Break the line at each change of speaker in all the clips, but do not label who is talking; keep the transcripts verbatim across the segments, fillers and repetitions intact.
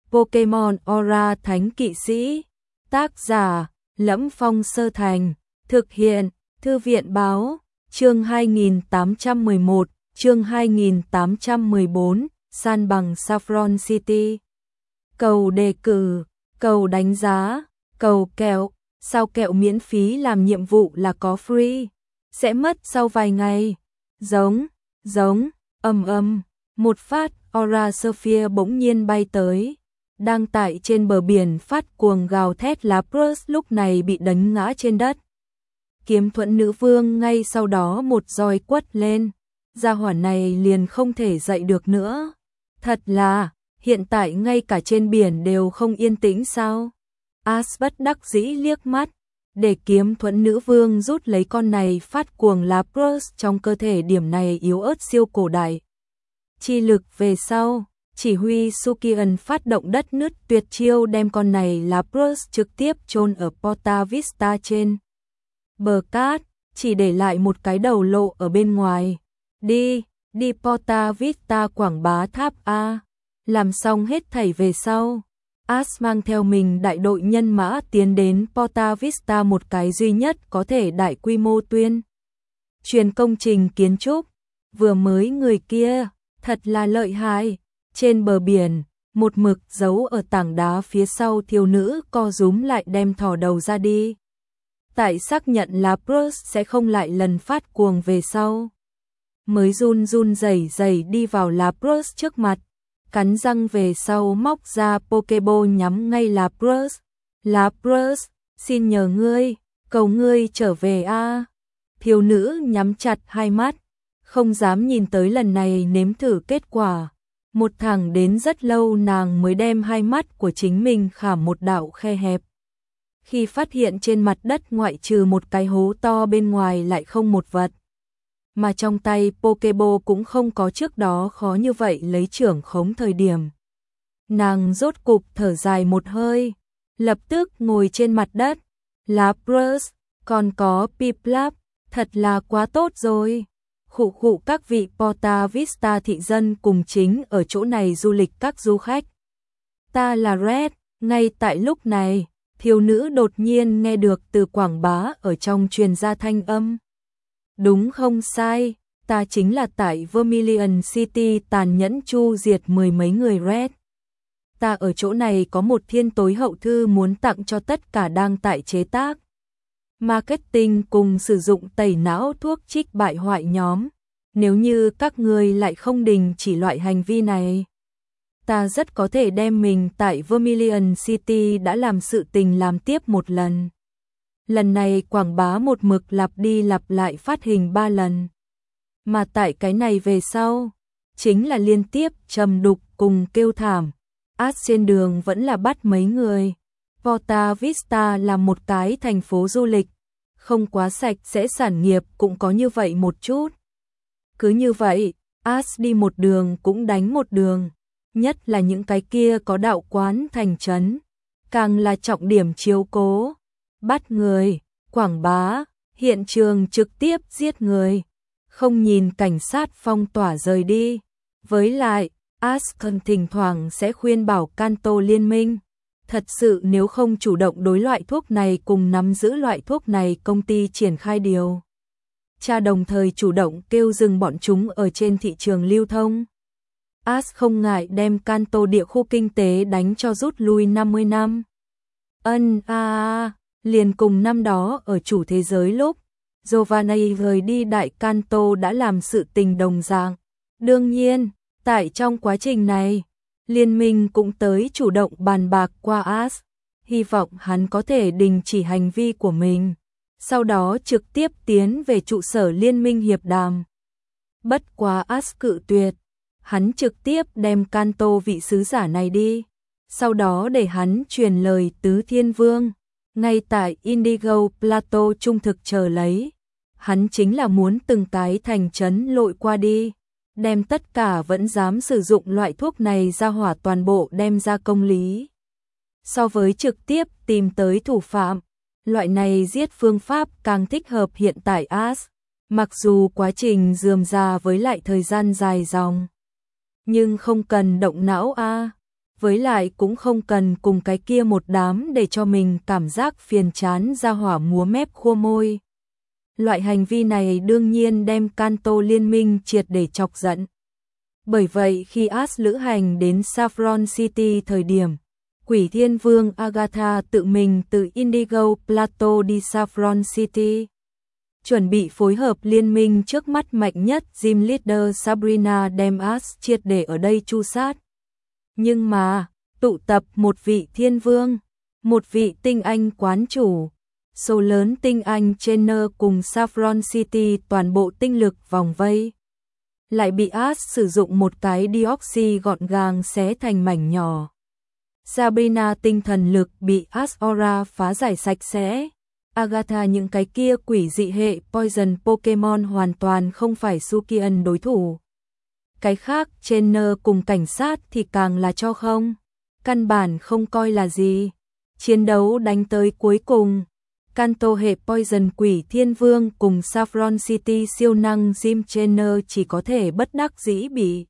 Pokemon Aura Thánh Kỵ Sĩ. Tác giả: Lẫm Phong Sơ Thành. Thực hiện: Thư viện báo. Chương hai nghìn tám trăm mười một, chương hai nghìn tám trăm mười bốn, san bằng Saffron City. Cầu đề cử, cầu đánh giá, cầu kẹo. Sao kẹo miễn phí làm nhiệm vụ là có free, sẽ mất sau vài ngày. Giống, giống, ầm ầm, một phát Aura Sphere bỗng nhiên bay tới. Đang tại trên bờ biển phát cuồng gào thét, Lapras lúc này bị đánh ngã trên đất. Kiếm Thuẫn Nữ Vương ngay sau đó một roi quất lên, gia hỏa này liền không thể dậy được nữa. Thật là, hiện tại ngay cả trên biển đều không yên tĩnh sao? Ash bất đắc dĩ liếc mắt, để Kiếm Thuẫn Nữ Vương rút lấy con này phát cuồng Lapras trong cơ thể, điểm này yếu ớt siêu cổ đại. Chi lực về sau, chỉ huy Sukian phát động đất nứt tuyệt chiêu đem con này Lapras trực tiếp chôn ở Porta Vista trên bờ cát, chỉ để lại một cái đầu lộ ở bên ngoài. Đi, đi Porta Vista quảng bá tháp A. Làm xong hết thảy về sau, Ash mang theo mình đại đội nhân mã tiến đến Porta Vista, một cái duy nhất có thể đại quy mô tuyên truyền công trình kiến trúc. Vừa mới người kia, thật là lợi hại. Trên bờ biển, một mực giấu ở tảng đá phía sau thiếu nữ co rúm lại đem thò đầu ra đi. Tại xác nhận Lapras sẽ không lại lần phát cuồng về sau, mới run run rẩy rẩy đi vào Lapras trước mặt, cắn răng về sau móc ra Pokeball nhắm ngay Lapras. Lapras, xin nhờ ngươi, cầu ngươi trở về a. Thiếu nữ nhắm chặt hai mắt, không dám nhìn tới lần này nếm thử kết quả. Một thẳng đến rất lâu nàng mới đem hai mắt của chính mình khảm một đạo khe hẹp. Khi phát hiện trên mặt đất ngoại trừ một cái hố to bên ngoài lại không một vật. Mà trong tay Pokeball cũng không có trước đó khó như vậy lấy trưởng khống thời điểm. Nàng rốt cục thở dài một hơi, lập tức ngồi trên mặt đất. Lapras, còn có Piplup, thật là quá tốt rồi. Khụ khụ, các vị Porta Vista thị dân cùng chính ở chỗ này du lịch các du khách. Ta là Red. Ngay tại lúc này, thiếu nữ đột nhiên nghe được từ quảng bá ở trong truyền ra thanh âm. Đúng không sai, ta chính là tại Vermilion City tàn nhẫn chu diệt mười mấy người Red. Ta ở chỗ này có một thiên tối hậu thư muốn tặng cho tất cả đang tại chế tác, marketing cùng sử dụng tẩy não thuốc trích bại hoại nhóm. Nếu như các ngươi lại không đình chỉ loại hành vi này, ta rất có thể đem mình tại Vermilion City đã làm sự tình làm tiếp một lần. Lần này quảng bá một mực lặp đi lặp lại phát hình ba lần. Mà tại cái này về sau, chính là liên tiếp trầm đục cùng kêu thảm. Ash trên đường vẫn là bắt mấy người. Porta Vista là một cái thành phố du lịch, không quá sạch sẽ, sản nghiệp cũng có như vậy một chút. Cứ như vậy, Ash đi một đường cũng đánh một đường. Nhất là những cái kia có đạo quán thành trấn, càng là trọng điểm chiếu cố. Bắt người, quảng bá, hiện trường trực tiếp giết người, không nhìn cảnh sát phong tỏa rời đi. Với lại, Ash còn thỉnh thoảng sẽ khuyên bảo Kanto liên minh. Thật sự nếu không chủ động đối loại thuốc này cùng nắm giữ loại thuốc này công ty triển khai điều tra, đồng thời chủ động kêu dừng bọn chúng ở trên thị trường lưu thông. Ash không ngại đem Kanto địa khu kinh tế đánh cho rút lui năm mươi năm. Ân a à, liền cùng năm đó ở chủ thế giới lúc Giovanni rời đi đại Kanto đã làm sự tình đồng dạng. Đương nhiên, tại trong quá trình này, liên minh cũng tới chủ động bàn bạc qua Ash, hy vọng hắn có thể đình chỉ hành vi của mình, sau đó trực tiếp tiến về trụ sở liên minh hiệp đàm. Bất quá Ash cự tuyệt, hắn trực tiếp đem Kanto vị sứ giả này đi, sau đó để hắn truyền lời Tứ Thiên Vương, ngay tại Indigo Plateau trung thực chờ lấy. Hắn chính là muốn từng cái thành trấn lội qua đi, đem tất cả vẫn dám sử dụng loại thuốc này ra hỏa toàn bộ đem ra công lý. So với trực tiếp tìm tới thủ phạm, loại này giết phương pháp càng thích hợp hiện tại Ash. Mặc dù quá trình rườm rà với lại thời gian dài dòng, nhưng không cần động não a. với lại cũng không cần cùng cái kia một đám để cho mình cảm giác phiền chán ra hỏa múa mép khua môi. Loại hành vi này đương nhiên đem Kanto liên minh triệt để chọc giận. Bởi vậy khi Ash lữ hành đến Saffron City thời điểm, Quỷ Thiên Vương Agatha tự mình từ Indigo Plateau đi Saffron City, chuẩn bị phối hợp liên minh trước mắt mạnh nhất Gym Leader Sabrina đem Ash triệt để ở đây chu sát. Nhưng mà, tụ tập một vị thiên vương, một vị tinh anh quán chủ, số lớn tinh anh trainer cùng Saffron City toàn bộ tinh lực vòng vây, lại bị Ash sử dụng một cái Deoxy gọn gàng xé thành mảnh nhỏ. Sabrina tinh thần lực bị Ash Aura phá giải sạch sẽ. Agatha những cái kia quỷ dị hệ Poison Pokemon hoàn toàn không phải Sukian đối thủ. Cái khác trainer cùng cảnh sát thì càng là cho không, căn bản không coi là gì. Chiến đấu đánh tới cuối cùng, Kanto hệ Poison Quỷ Thiên Vương cùng Saffron City siêu năng Gym Trainer chỉ có thể bất đắc dĩ bị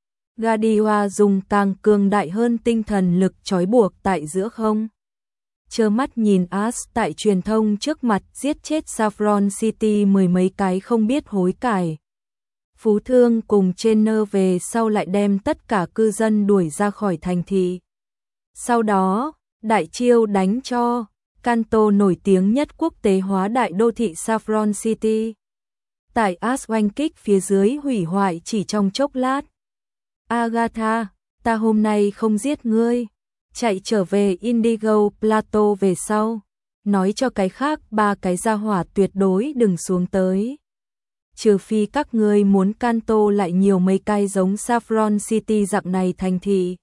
Gadiwa dùng càng cường đại hơn tinh thần lực trói buộc tại giữa không. Trơ mắt nhìn Ash tại truyền thông trước mặt giết chết Saffron City mười mấy cái không biết hối cải. Phú Thương cùng trainer về sau lại đem tất cả cư dân đuổi ra khỏi thành thị. Sau đó, đại chiêu đánh cho Kanto nổi tiếng nhất quốc tế hóa đại đô thị Saffron City. Tại Ash oanh kích phía dưới hủy hoại chỉ trong chốc lát. Agatha, ta hôm nay không giết ngươi. Chạy trở về Indigo Plateau về sau, nói cho cái khác ba cái gia hỏa tuyệt đối đừng xuống tới. Trừ phi các ngươi muốn Kanto lại nhiều mấy cái giống Saffron City dạng này thành thị.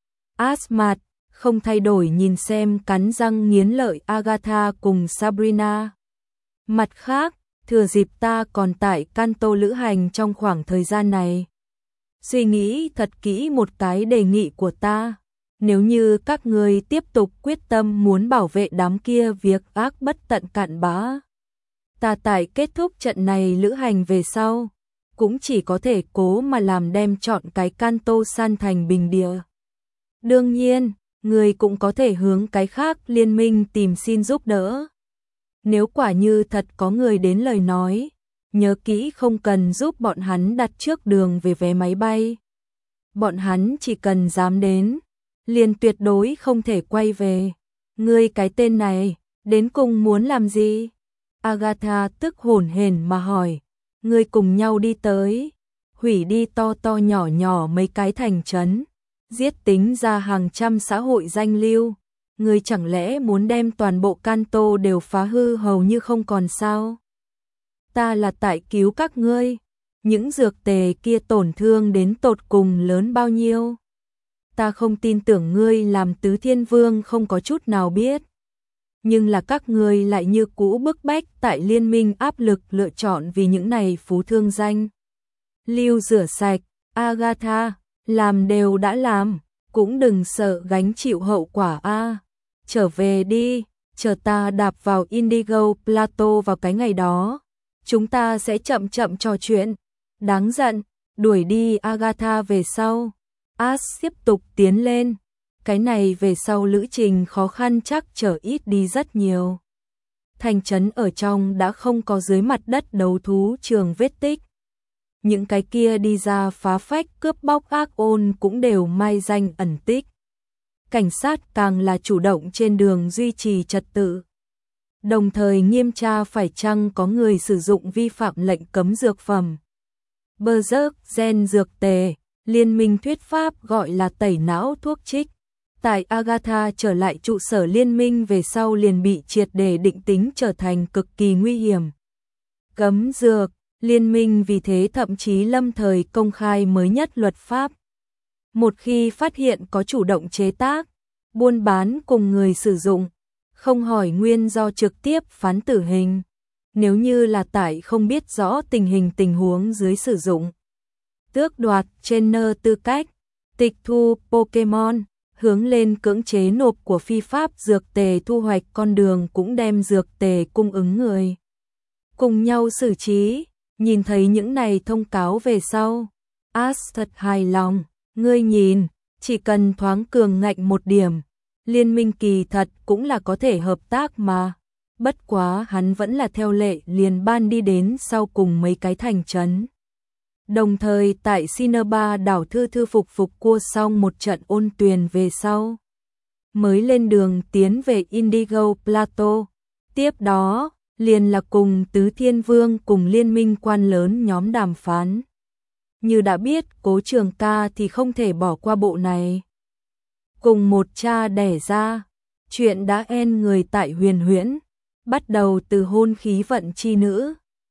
Ash mặt không thay đổi nhìn xem cắn răng nghiến lợi Agatha cùng Sabrina. Mặt khác, thừa dịp ta còn tại Kanto lữ hành trong khoảng thời gian này, suy nghĩ thật kỹ một cái đề nghị của ta. Nếu như các ngươi tiếp tục quyết tâm muốn bảo vệ đám kia việc ác bất tận cạn bã, ta tại kết thúc trận này lữ hành về sau, cũng chỉ có thể cố mà làm đem chọn cái Kanto san thành bình địa. Đương nhiên, người cũng có thể hướng cái khác liên minh tìm xin giúp đỡ. Nếu quả như thật có người đến lời nói, nhớ kỹ không cần giúp bọn hắn đặt trước đường về vé máy bay. Bọn hắn chỉ cần dám đến, liền tuyệt đối không thể quay về. Ngươi cái tên này, đến cùng muốn làm gì? Agatha tức hổn hển mà hỏi. Ngươi cùng nhau đi tới, hủy đi to to nhỏ nhỏ mấy cái thành trấn, giết tính ra hàng trăm xã hội danh lưu. Ngươi chẳng lẽ muốn đem toàn bộ Kanto đều phá hư hầu như không còn sao? Ta là tại cứu các ngươi. Những dược tề kia tổn thương đến tột cùng lớn bao nhiêu? Ta không tin tưởng ngươi làm tứ thiên vương không có chút nào biết. Nhưng là các ngươi lại như cũ bức bách tại liên minh áp lực lựa chọn vì những này phú thương danh. Lưu rửa sạch, Agatha, làm đều đã làm, cũng đừng sợ gánh chịu hậu quả a. Trở về đi, chờ ta đạp vào Indigo Plateau vào cái ngày đó. Chúng ta sẽ chậm chậm trò chuyện. Đáng giận, đuổi đi Agatha về sau. Ash tiếp tục tiến lên. Cái này về sau lữ trình khó khăn chắc trở ít đi rất nhiều. Thành trấn ở trong đã không có dưới mặt đất đấu thú trường vết tích. Những cái kia đi ra phá phách cướp bóc ác ôn cũng đều mai danh ẩn tích. Cảnh sát càng là chủ động trên đường duy trì trật tự. Đồng thời nghiêm tra phải chăng có người sử dụng vi phạm lệnh cấm dược phẩm. Berserk gen dược tề, liên minh thuyết pháp gọi là tẩy não thuốc trích. Tại Agatha trở lại trụ sở liên minh về sau liền bị triệt để định tính trở thành cực kỳ nguy hiểm. Cấm dược, liên minh vì thế thậm chí lâm thời công khai mới nhất luật pháp. Một khi phát hiện có chủ động chế tác, buôn bán cùng người sử dụng, không hỏi nguyên do trực tiếp phán tử hình. Nếu như là tại không biết rõ tình hình tình huống dưới sử dụng, tước đoạt trainer tư cách, tịch thu Pokemon, hướng lên cưỡng chế nộp của phi pháp dược tề thu hoạch con đường cũng đem dược tề cung ứng người. Cùng nhau xử trí, nhìn thấy những này thông cáo về sau, Ash thật hài lòng, ngươi nhìn, Chỉ cần thoáng cường ngạnh một điểm, liên minh kỳ thật cũng là có thể hợp tác mà. Bất quá hắn vẫn là theo lệ liền ban đi đến sau cùng mấy cái thành trấn. Đồng thời tại Cinnabar đảo Thư Thư phục phục cua xong một trận ôn tuyền về sau, mới lên đường tiến về Indigo Plateau. Tiếp đó, liền là cùng Tứ Thiên Vương cùng liên minh quan lớn nhóm đàm phán. Như đã biết, Cố Trường Ca thì không thể bỏ qua bộ này. Cùng một cha đẻ ra, chuyện đã en người tại Huyền Huyễn, bắt đầu từ hôn khí vận chi nữ,